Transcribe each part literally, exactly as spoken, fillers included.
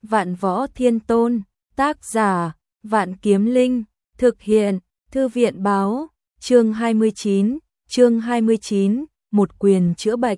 Vạn Võ Thiên Tôn, tác giả, Vạn Kiếm Linh, thực hiện, Thư viện báo, chương hai mươi chín, chương hai mươi chín, một quyền chữa bệnh.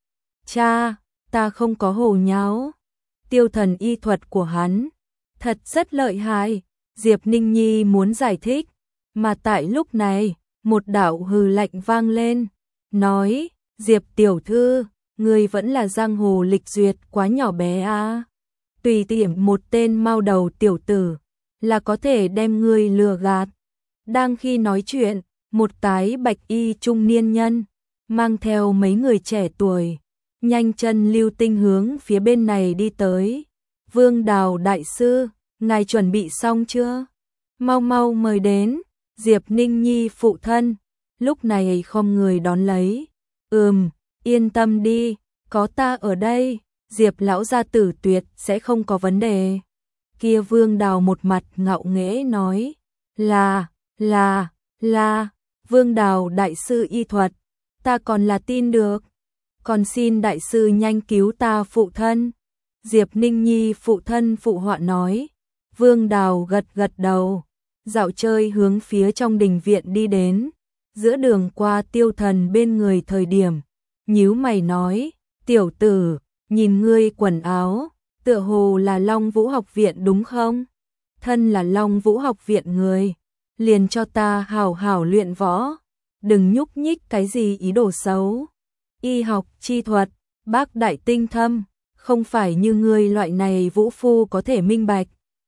Cha, ta không có hồ nháo. Tiêu Thần y thuật của hắn thật rất lợi hại. Diệp Ninh Nhi muốn giải thích, mà tại lúc này, một đạo hừ lạnh vang lên, nói, Diệp tiểu thư, người vẫn là giang hồ lịch duyệt quá nhỏ bé à. Tùy tiện một tên mau đầu tiểu tử, là có thể đem người lừa gạt. Đang khi nói chuyện, một tái bạch y trung niên nhân, mang theo mấy người trẻ tuổi, nhanh chân lưu tinh hướng phía bên này đi tới. Vương Đào đại sư, ngài chuẩn bị xong chưa? Mau mau mời đến. Diệp Ninh Nhi phụ thân, lúc này không người đón lấy. Ừm, yên tâm đi, có ta ở đây, Diệp lão gia tử tuyệt sẽ không có vấn đề. Kia Vương Đào một mặt ngạo nghễ nói, là, là, là, Vương Đào đại sư y thuật, ta còn là tin được. Còn xin đại sư nhanh cứu ta phụ thân. Diệp Ninh Nhi phụ thân phụ họa nói. Vương Đào gật gật đầu, dạo chơi hướng phía trong đình viện đi đến. Giữa đường qua Tiêu Thần bên người thời điểm, nhíu mày nói, tiểu tử, nhìn ngươi quần áo, tựa hồ là Long Vũ học viện đúng không? Thân là Long Vũ học viện người, liền cho ta hảo hảo luyện võ, đừng nhúc nhích cái gì ý đồ xấu. Y học chi thuật, bác đại tinh thâm, không phải như ngươi loại này vũ phu có thể minh bạch.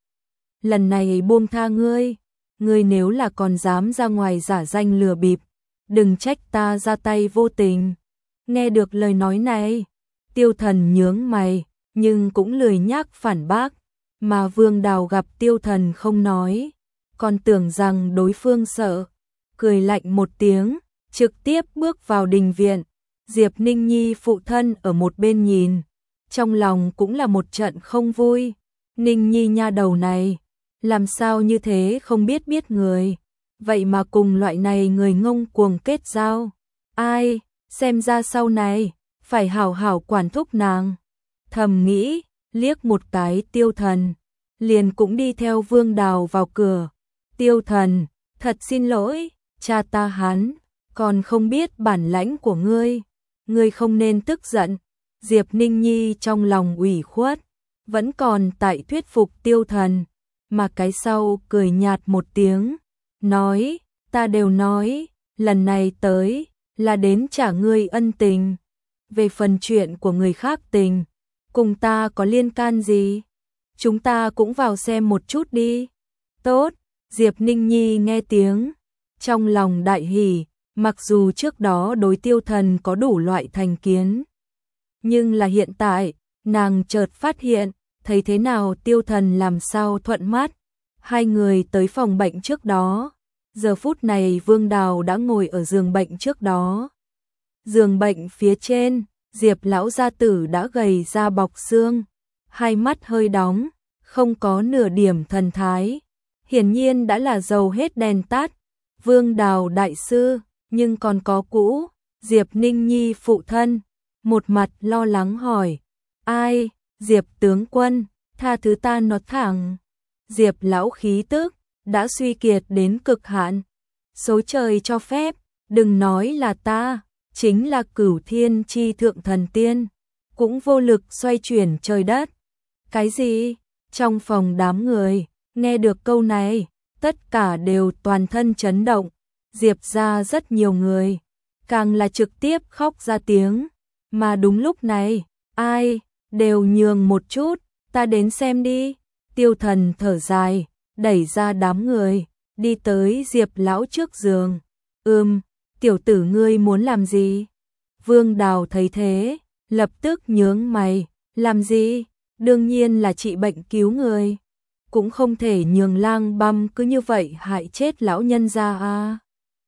Lần này buông tha ngươi, ngươi nếu là còn dám ra ngoài giả danh lừa bịp, đừng trách ta ra tay vô tình. Nghe được lời nói này, Tiêu Thần nhướng mày, nhưng cũng lười nhác phản bác, mà Vương Đào gặp Tiêu Thần không nói, còn tưởng rằng đối phương sợ, cười lạnh một tiếng, trực tiếp bước vào đình viện. Diệp Ninh Nhi phụ thân ở một bên nhìn, trong lòng cũng là một trận không vui. Ninh Nhi nha đầu này, làm sao như thế không biết biết người, vậy mà cùng loại này người ngông cuồng kết giao. Ai, xem ra sau này, phải hảo hảo quản thúc nàng. Thầm nghĩ, liếc một cái Tiêu Thần, liền cũng đi theo Vương Đào vào cửa. Tiêu Thần, thật xin lỗi, cha ta hắn, còn không biết bản lãnh của ngươi. Ngươi không nên tức giận. Diệp Ninh Nhi trong lòng ủy khuất, vẫn còn tại thuyết phục Tiêu Thần, mà cái sau cười nhạt một tiếng, nói, ta đều nói, lần này tới, là đến trả ngươi ân tình. Về phần chuyện của người khác tình, cùng ta có liên can gì? Chúng ta cũng vào xem một chút đi. Tốt, Diệp Ninh Nhi nghe tiếng, trong lòng đại hỉ, mặc dù trước đó đối Tiêu Thần có đủ loại thành kiến. Nhưng là hiện tại, nàng chợt phát hiện, thấy thế nào Tiêu Thần làm sao thuận mắt. Hai người tới phòng bệnh trước đó. Giờ phút này Vương Đào đã ngồi ở giường bệnh trước đó. Giường bệnh phía trên, Diệp lão gia tử đã gầy ra bọc xương, hai mắt hơi đóng, không có nửa điểm thần thái. Hiển nhiên đã là dầu hết đèn tắt. Vương Đào đại sư, nhưng còn có cũ. Diệp Ninh Nhi phụ thân, một mặt lo lắng hỏi, ai? Diệp tướng quân, tha thứ ta nói thẳng. Diệp lão khí tức đã suy kiệt đến cực hạn. Số trời cho phép, đừng nói là ta, chính là Cửu Thiên chi thượng thần tiên, cũng vô lực xoay chuyển trời đất. Cái gì? Trong phòng đám người, nghe được câu này, tất cả đều toàn thân chấn động. Diệp ra rất nhiều người, càng là trực tiếp khóc ra tiếng. Mà đúng lúc này, ai, đều nhường một chút, ta đến xem đi. Tiêu Thần thở dài, đẩy ra đám người, đi tới Diệp lão trước giường. Ừm, tiểu tử ngươi muốn làm gì? Vương Đào thấy thế, lập tức nhướng mày, làm gì? Đương nhiên là trị bệnh cứu người. Cũng không thể nhường lang băm cứ như vậy hại chết lão nhân ra à.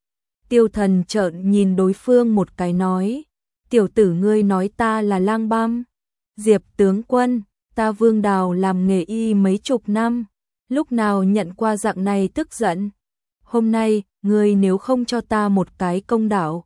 Tiêu Thần trợn nhìn đối phương một cái nói, tiểu tử ngươi nói ta là lang băm. Diệp tướng quân, ta Vương Đào làm nghề y mấy chục năm, lúc nào nhận qua dạng này tức giận. Hôm nay, ngươi nếu không cho ta một cái công đạo,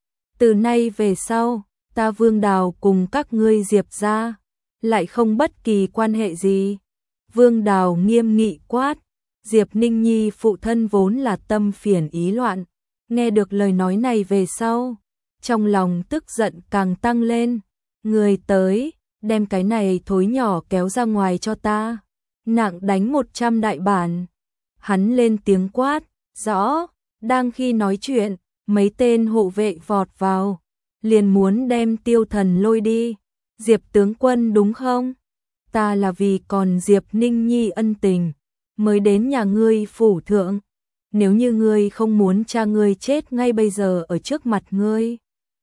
từ nay về sau, ta Vương Đào cùng các ngươi Diệp ra, lại không bất kỳ quan hệ gì. Vương Đào nghiêm nghị quát. Diệp Ninh Nhi phụ thân vốn là tâm phiền ý loạn, nghe được lời nói này về sau, trong lòng tức giận càng tăng lên. Người tới, đem cái này thối nhỏ kéo ra ngoài cho ta. Nặng đánh một trăm đại bản. Hắn lên tiếng quát. Rõ. Đang khi nói chuyện, mấy tên hộ vệ vọt vào, liền muốn đem Tiêu Thần lôi đi. Diệp tướng quân đúng không? Ta là vì còn Diệp Ninh Nhi ân tình mới đến nhà ngươi phủ thượng. Nếu như ngươi không muốn cha ngươi chết ngay bây giờ ở trước mặt ngươi,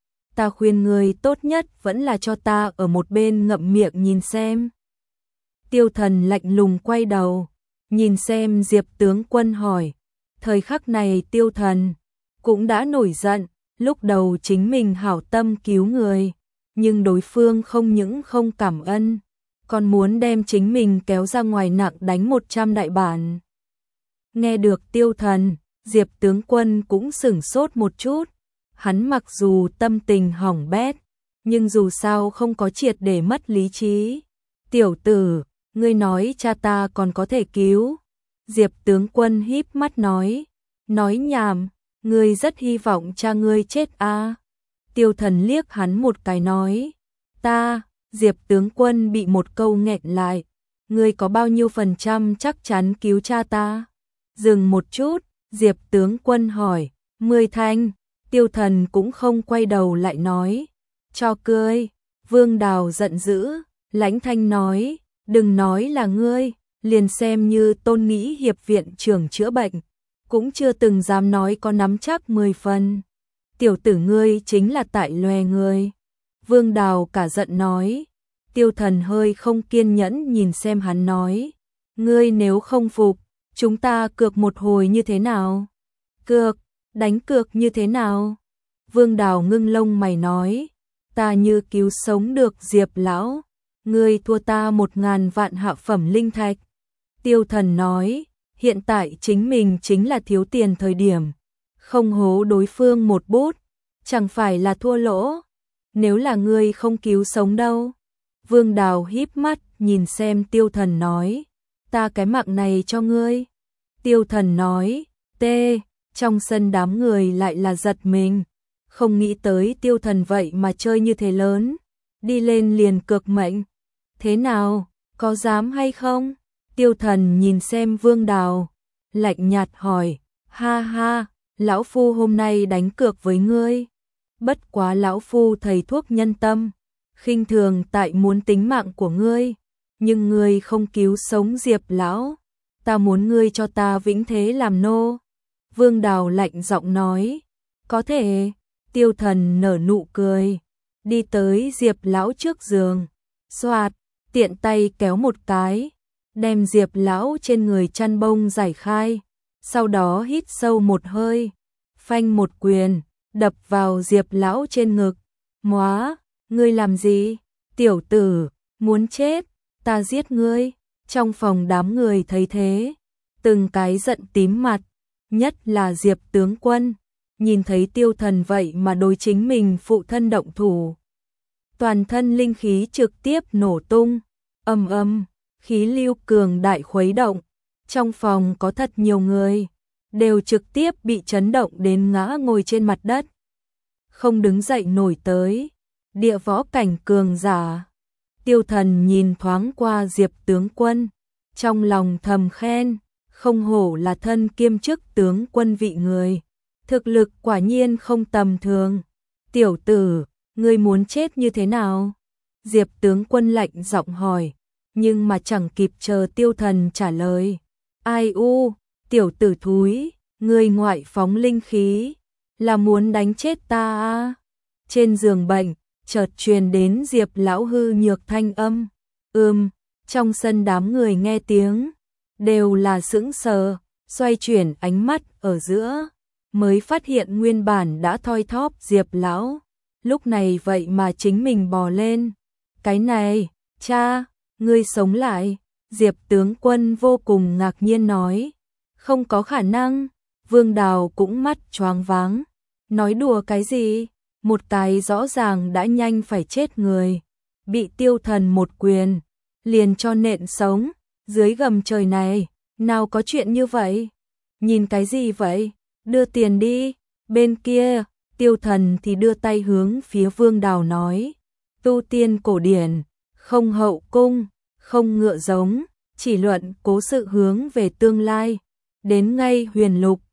ta khuyên ngươi tốt nhất vẫn là cho ta ở một bên ngậm miệng nhìn xem. Tiêu Thần lạnh lùng quay đầu, nhìn xem Diệp tướng quân hỏi. Thời khắc này Tiêu Thần cũng đã nổi giận, lúc đầu chính mình hảo tâm cứu người, nhưng đối phương không những không cảm ơn, còn muốn đem chính mình kéo ra ngoài nặng đánh một trăm đại bản. Nghe được Tiêu Thần, Diệp tướng quân cũng sửng sốt một chút. Hắn mặc dù tâm tình hỏng bét, nhưng dù sao không có triệt để mất lý trí. Tiểu tử, ngươi nói cha ta còn có thể cứu. Diệp tướng quân híp mắt nói. Nói nhảm, ngươi rất hy vọng cha ngươi chết à. Tiêu Thần liếc hắn một cái nói. Ta, Diệp tướng quân bị một câu nghẹn lại. Ngươi có bao nhiêu phần trăm chắc chắn cứu cha ta? Dừng một chút, Diệp tướng quân hỏi. Mười thanh. Tiêu Thần cũng không quay đầu lại nói. Cho cười. Vương Đào giận dữ, lãnh thanh nói. Đừng nói là ngươi, liền xem như Tôn Nghĩ hiệp viện trưởng chữa bệnh, cũng chưa từng dám nói có nắm chắc mười phần. Tiểu tử ngươi chính là tại loè ngươi. Vương Đào cả giận nói. Tiêu Thần hơi không kiên nhẫn nhìn xem hắn nói. Ngươi nếu không phục, chúng ta cược một hồi như thế nào? Cược, đánh cược như thế nào? Vương Đào ngưng lông mày nói. Ta như cứu sống được Diệp lão, ngươi thua ta một ngàn vạn hạ phẩm linh thạch. Tiêu Thần nói. Hiện tại chính mình chính là thiếu tiền thời điểm, không hố đối phương một bút, chẳng phải là thua lỗ. Nếu là ngươi không cứu sống đâu. Vương Đào híp mắt nhìn xem Tiêu Thần nói. Ta cái mạng này cho ngươi. Tiêu Thần nói. Tê. Trong sân đám người lại là giật mình, không nghĩ tới Tiêu Thần vậy mà chơi như thế lớn, đi lên liền cược mệnh. Thế nào, có dám hay không? Tiêu Thần nhìn xem Vương Đào, lạnh nhạt hỏi. Ha ha, lão phu hôm nay đánh cược với ngươi. Bất quá lão phu thầy thuốc nhân tâm, khinh thường tại muốn tính mạng của ngươi, nhưng ngươi không cứu sống Diệp lão, ta muốn ngươi cho ta vĩnh thế làm nô. Vương Đào lạnh giọng nói. Có thể. Tiêu Thần nở nụ cười, đi tới Diệp lão trước giường, xoạt, tiện tay kéo một cái, đem Diệp lão trên người chăn bông giải khai, sau đó hít sâu một hơi, phanh một quyền, đập vào Diệp lão trên ngực. Móa, ngươi làm gì? Tiểu tử, muốn chết, ta giết ngươi. Trong phòng đám người thấy thế, từng cái giận tím mặt, nhất là Diệp tướng quân, nhìn thấy Tiêu Thần vậy mà đối chính mình phụ thân động thủ. Toàn thân linh khí trực tiếp nổ tung, ầm ầm, khí lưu cường đại khuấy động, trong phòng có thật nhiều người, đều trực tiếp bị chấn động đến ngã ngồi trên mặt đất, không đứng dậy nổi tới. Địa võ cảnh cường giả. Tiêu Thần nhìn thoáng qua Diệp tướng quân, trong lòng thầm khen, không hổ là thân kiêm chức tướng quân vị người, thực lực quả nhiên không tầm thường. Tiểu tử, ngươi muốn chết như thế nào? Diệp tướng quân lạnh giọng hỏi, nhưng mà chẳng kịp chờ Tiêu Thần trả lời. Ai u, tiểu tử thúi, ngươi ngoại phóng linh khí, là muốn đánh chết ta à? Trên giường bệnh, chợt truyền đến Diệp lão hư nhược thanh âm. Ừm, trong sân đám người nghe tiếng, đều là sững sờ, xoay chuyển ánh mắt ở giữa, mới phát hiện nguyên bản đã thoi thóp Diệp lão, lúc này vậy mà chính mình bò lên. Cái này, cha, ngươi sống lại. Diệp tướng quân vô cùng ngạc nhiên nói. Không có khả năng. Vương Đào cũng mắt choáng váng. Nói đùa cái gì? Một cái rõ ràng đã nhanh phải chết người, bị Tiêu Thần một quyền liền cho nện sống. Dưới gầm trời này, nào có chuyện như vậy? Nhìn cái gì vậy? Đưa tiền đi. Bên kia, Tiêu Thần thì đưa tay hướng phía Vương Đào nói. Tu tiên cổ điển, không hậu cung, không ngựa giống, chỉ luận cố sự hướng về tương lai. Đến ngay huyền lục,